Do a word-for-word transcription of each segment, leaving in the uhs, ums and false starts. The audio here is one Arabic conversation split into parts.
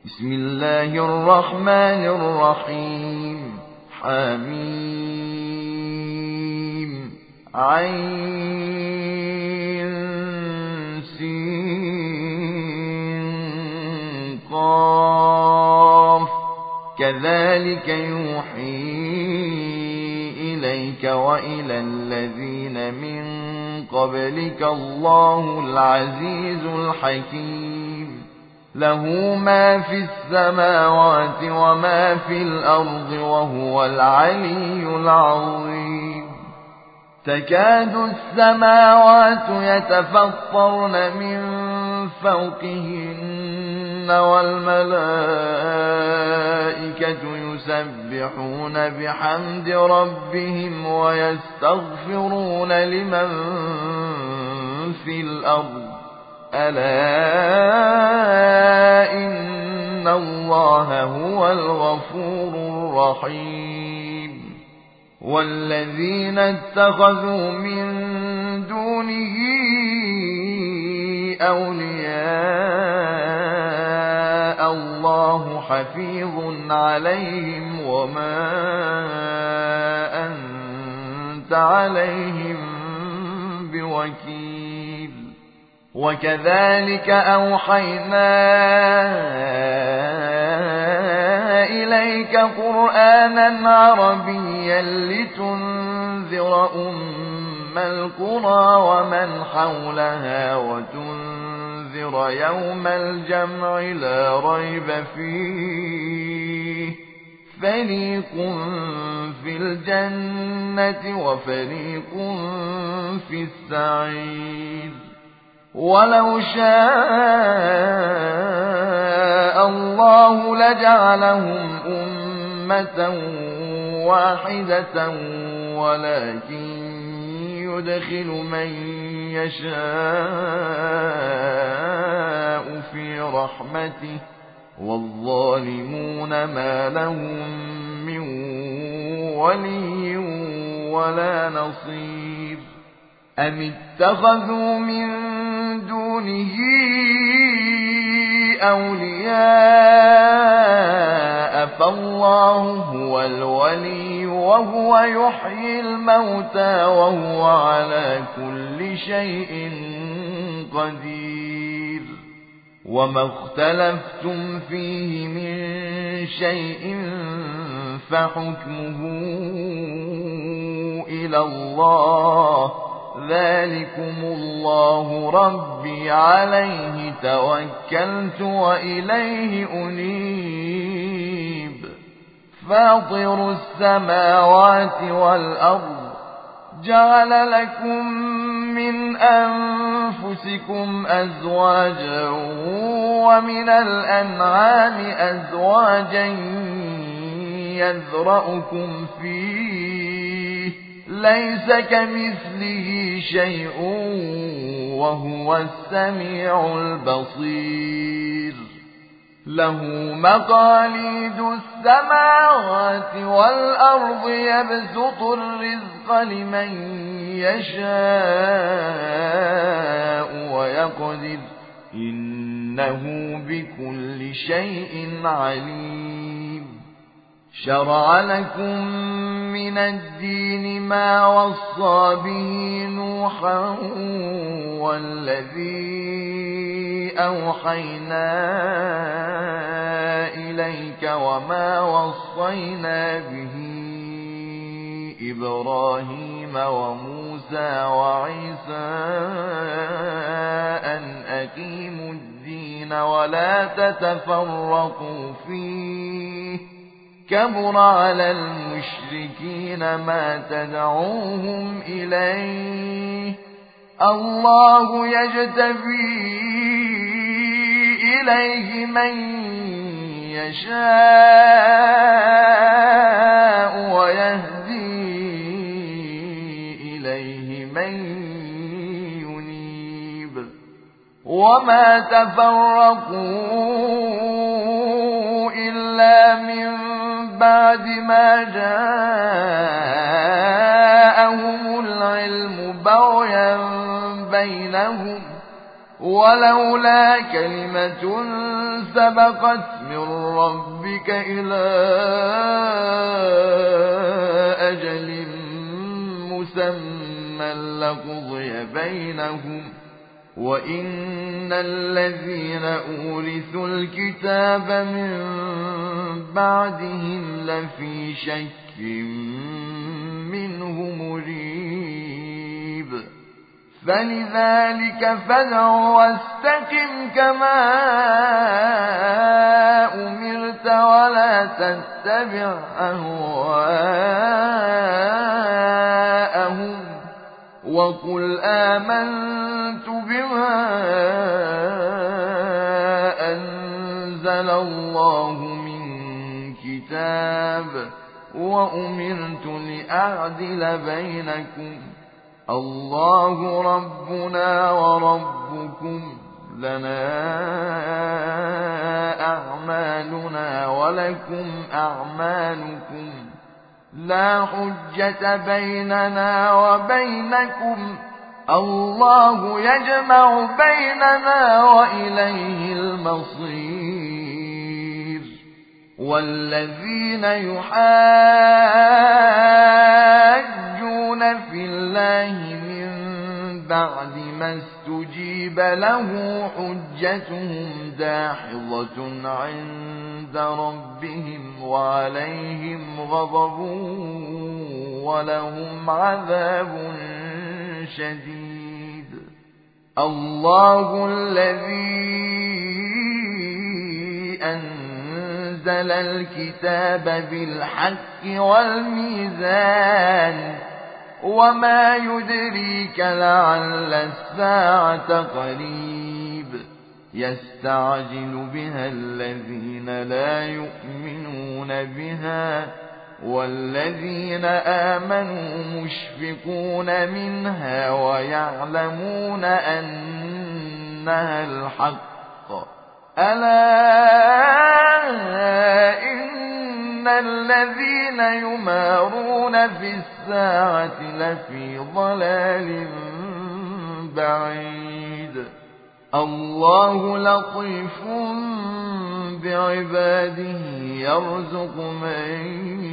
بسم الله الرحمن الرحيم. حميم عين سين قاف. كذلك يوحي إليك وإلى الذين من قبلك الله العزيز الحكيم. له ما في السماوات وما في الأرض وهو العلي العظيم. تكاد السماوات يتفطرن من فوقهن والملائكة يسبحون بحمد ربهم ويستغفرون لمن في الأرض ألا إن الله هو الغفور الرحيم. والذين اتخذوا من دونه أولياء الله حفيظ عليهم وما أنت عليهم بوكيل. وكذلك أوحينا إليك قرآنا عربيا لتنذر أم القرى ومن حولها وتنذر يوم الجمع لا ريب فيه فريق في الجنة وفريق في السعير. ولو شاء الله لجعلهم أمة واحدة ولكن يدخل من يشاء في رحمته والظالمون ما لهم من ولي ولا نصير. أم اتخذوا من دونه أولياء فالله هو الولي وهو يحيي الموتى وهو على كل شيء قدير. وما اختلفتم فيه من شيء فحكمه إلى الله ذلكم الله ربي عليه توكلت وإليه أنيب. فاطر السماوات والأرض جعل لكم من أنفسكم أزواجا ومن الأنعام أزواجا يذرأكم فيه ليس كمثله شيء وهو السميع البصير. له مقاليد السماوات والأرض يبسط الرزق لمن يشاء ويقدر إنه بكل شيء عليم. شرع لكم من الدين ما وصى به نوحا والذي أوحينا إليك وما وصينا به إبراهيم وموسى وعيسى أن أقيموا الدين ولا تتفرقوا فيه كبر على المشركين ما تدعوهم إليه. الله يجتبي إليه من يشاء ويهدي إليه من ينيب. وما تفرقوا إلا من بعد ما جاءهم العلم بغيا بينهم ولولا كلمة سبقت من ربك إلى أجل مسمى لقضي بينهم وإن الذين أورثوا الكتاب من بعدهم لفي شك منه مريب فلذلك فادع واستقم كما أمرت ولا تتبع أهواءهم وقل آمنت بما أنزل الله من كتاب وأمرت لأعدل بينكم الله ربنا وربكم لنا أعمالنا ولكم أعمالكم لا حجة بيننا وبينكم الله يجمع بيننا وإليه المصير والذين يحاجون في الله من بعد ما استجيب له حجتهم داحضة عند ربهم وعليهم غضب ولهم عذاب شديد الله الذي أنزل الكتاب بالحق والميزان وما يدريك لعل الساعة قريب يستعجل بها الذين لا يؤمنون بها والذين آمنوا مشفقون منها ويعلمون أنها الحق ألا إن الذين يمارون في الساعة لفي ضلال بعيد الله لطيف بعباده يرزق من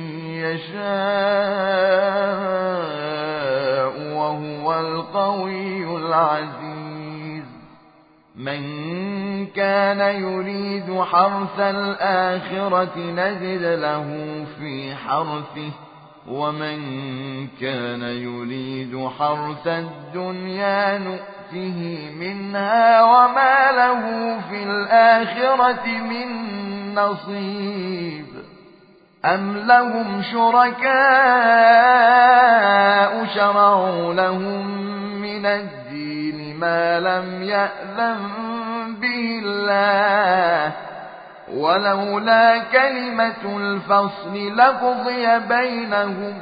يشاء وهو القوي العزيز من كان يريد حرث الآخرة نزد له في حرثه ومن كان يريد حرث الدنيا نؤته منها وما له في الآخرة من نصيب أم لهم شركاء شرعوا لهم من الدين ما لم يأذن به الله ولولا كلمة الفصل لقضي بينهم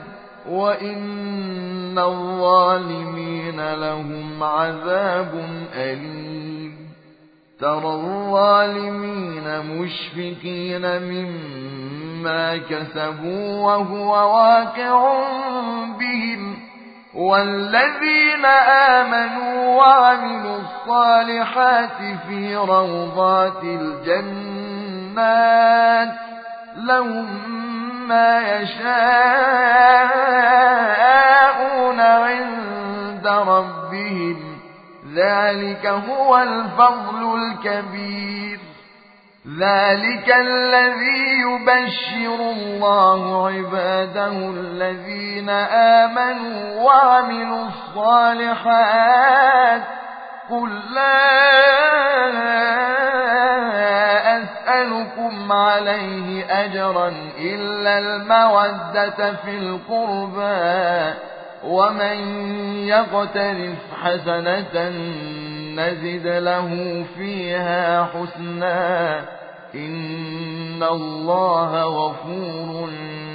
وإن الظالمين لهم عذاب أليم ترى الظالمين مشفقين مما كسبوا وهو واقع بهم والذين آمنوا وعملوا الصالحات في روضات الجنات لهم ما يشاءون عند ربهم ذلك هو الفضل الكبير ذلك الذي يبشر الله عباده الذين آمنوا وعملوا الصالحات قل لا أسألكم عليه أجرا إلا المودة في القربى ومن يقترف حسنة نزد له فيها حسنا إن الله غفور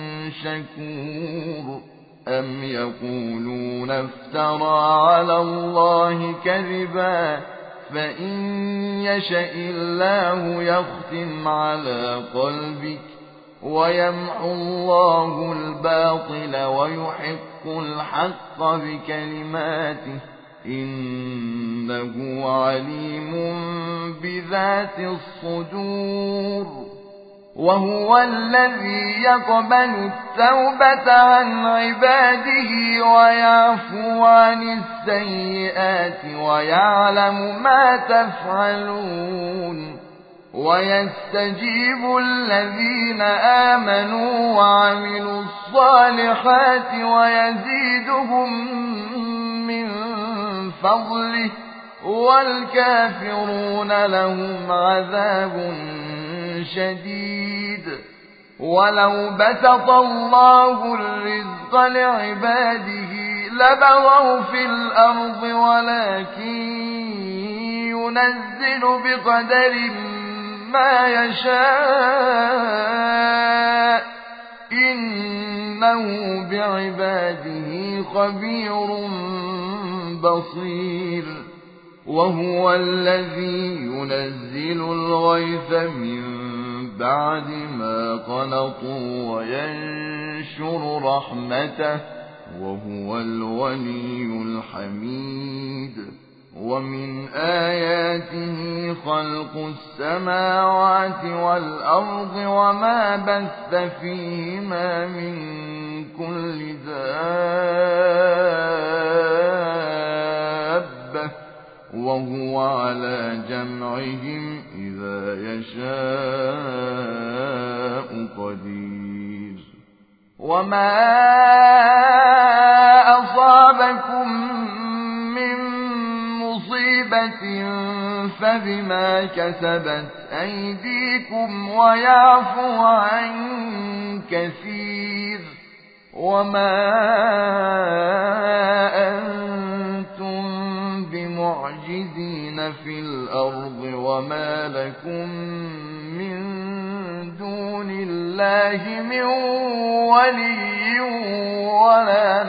شكور أم يقولون افترى على الله كذبا فإن يشأ الله يختم على قلبك ويمحو الله الباطل ويحق الحق بكلماته إنه عليم بذات الصدور وهو الذي يقبل التوبة عن عباده ويعفو عن السيئات ويعلم ما تفعلون ويستجيب الذين آمنوا وعملوا الصالحات ويزيدهم من فضله والكافرون لهم عذاب شديد ولو بسط الله الرزق لعباده لبغوا في الأرض ولكن ينزل بقدر ما يشاء إنه بعباده خبير بصير وهو الذي ينزل الغيث من بعد ما قنطوا وينشر رحمته وهو الولي الحميد ومن آياته خلق السماوات والأرض وما بث فيهما من كل دابة وهو على جمعهم إذا يشاء قدير وما أصابكم من مصيبة فبما كسبت أيديكم ويعفو عن كثير وما أنتم بمعجزين في الأرض وما لكم من دون الله من ولي ولا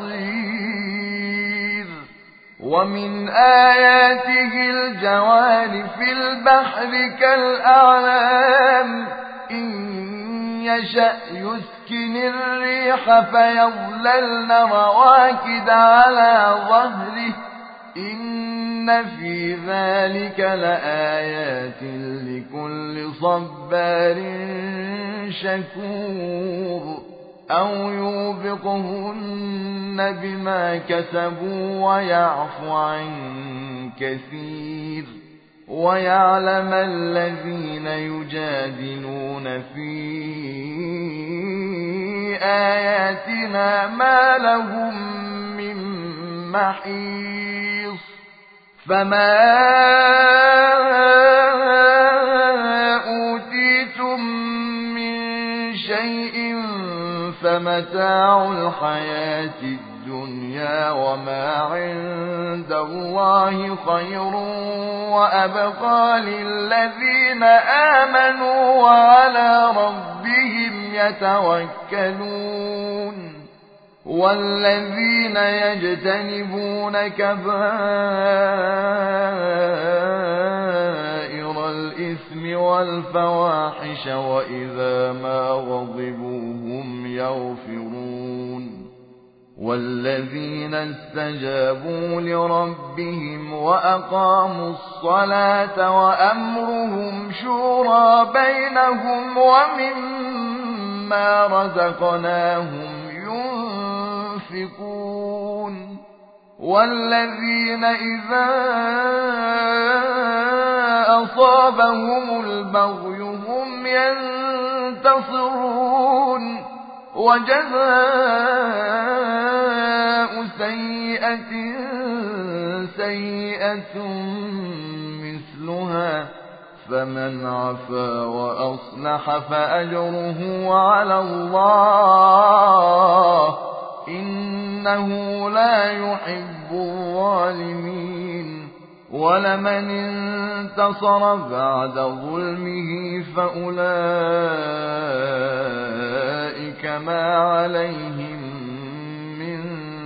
نصير ومن آياته الجوار في البحر كالأعلام إن يشأ يسكن الريح فيظللن رواكد على ظهره إن في ذلك لآيات لكل صبار شكور أو يوبقهن بما كسبوا ويعفو عن كثير ويعلم الذين يجادلون في آياتنا ما لهم من محيص فما أوتيتم من شيء فمتاع الحياة الدنيا وما عند الله خير وأبقى للذين آمنوا وعلى ربهم يتوكلون والذين يجتنبون كبائر الإثم والفواحش وإذا ما غضبوا هم يغفرون والذين استجابوا لربهم وأقاموا الصلاة وأمرهم شورى بينهم ومما رزقناهم ينفقون والذين إذا أصابهم البغي هم ينتصرون وجزاء سيئة سيئة مثلها فمن عفا وأصلح فأجره على الله إنه لا يحب الظالمين ولمن انتصر بعد ظلمه فأولئك ما عليهم من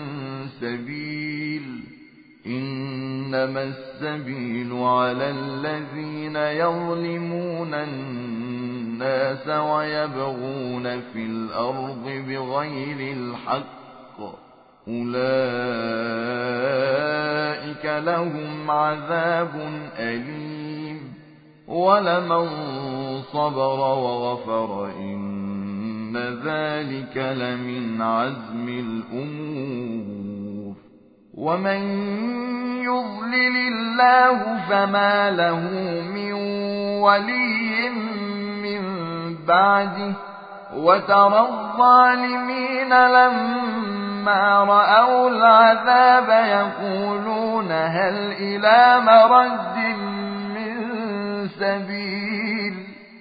سبيل إنما السبيل على الذين يظلمون الناس ويبغون في الأرض بغير الحق أولئك لهم عذاب أليم ولمن صبر وغفر إن ذلك لمن عزم الأمور ومن يضلل الله فما له من ولي من بعده وترى الظالمين لما رأوا العذاب يقولون هل إلى مرد من سبيل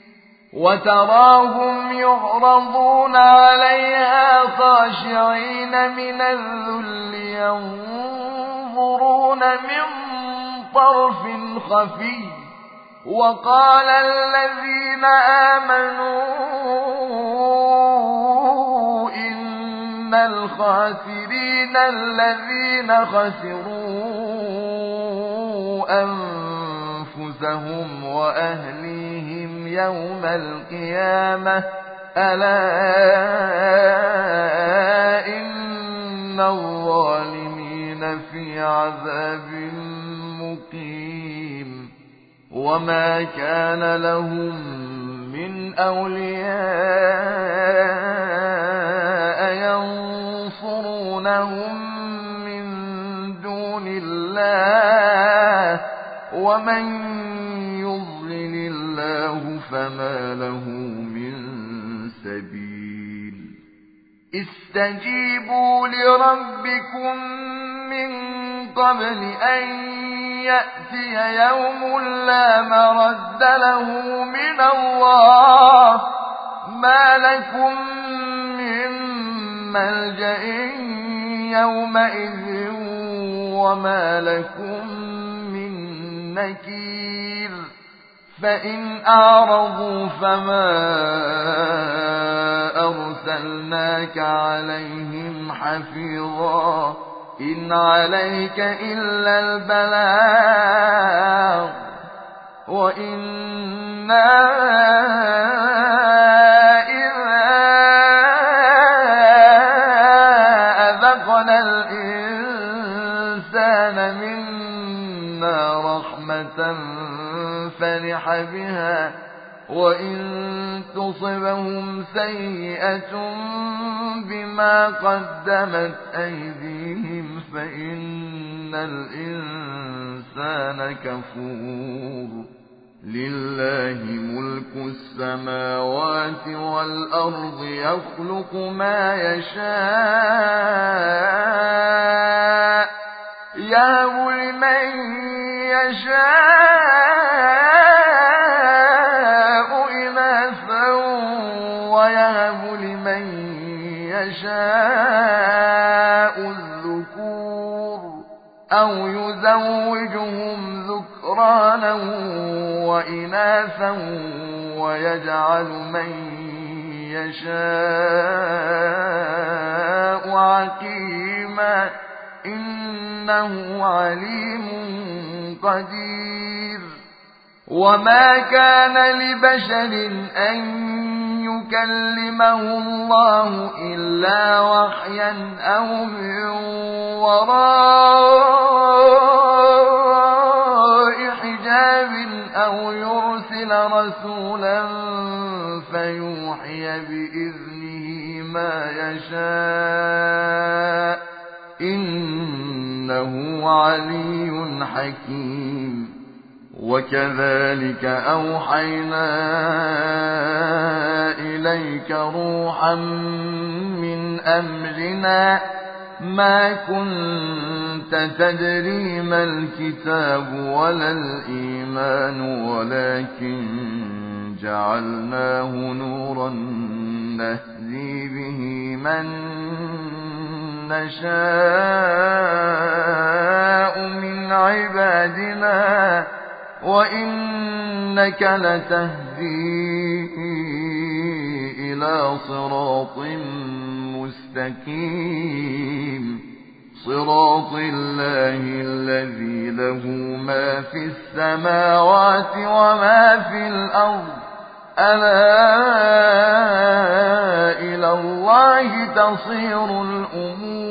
وتراهم يعرضون عليها خاشعين من الذل ينظرون من طرف خفي وقال الذين آمنوا إن الخاسرين الذين خسروا أنفسهم وأهليهم يوم القيامة ألا إن الظالمين في عذاب مقيم وما كان لهم من أولياء ينصرونهم من دون الله ومن يضلل الله فما له من سبيل استجيبوا لربكم من قبل أن يأتي يوم لا مرد له من الله ما لكم من ملجأ يومئذ وما لكم من نكير فإن أعرضوا فما أرسلناك عليهم حفيظا إن عليك إلا البلاغ وإنا إذا أذقنا الإنسان منا رحمة فرح بها وإن تصبهم سيئة بما قدمت أيديهم فإن الإنسان كفور لله ملك السماوات والأرض يخلق ما يشاء يهب لمن يشاء إناثا ويهب لمن يشاء الذكور أو يزوجهم ذكرانا وإناثا ويجعل من يشاء عقيما إنه عليم قدير وما كان لبشر أن يكلمه الله إلا وحيا أو من وراء حجاب أو يرسل رسولا فيوحي بإذنه ما يشاء إنه علي حكيم وكذلك أوحينا إليك روحا من أمرنا ما كنت تدري ما الكتاب ولا الإيمان ولكن جعلناه نورا نهدي به من نشاء من عبادنا وإنك لتهدي إلى صراط مستقيم صراط الله الذي له ما في السماوات وما في الأرض ألا إلى الله تصير الأمور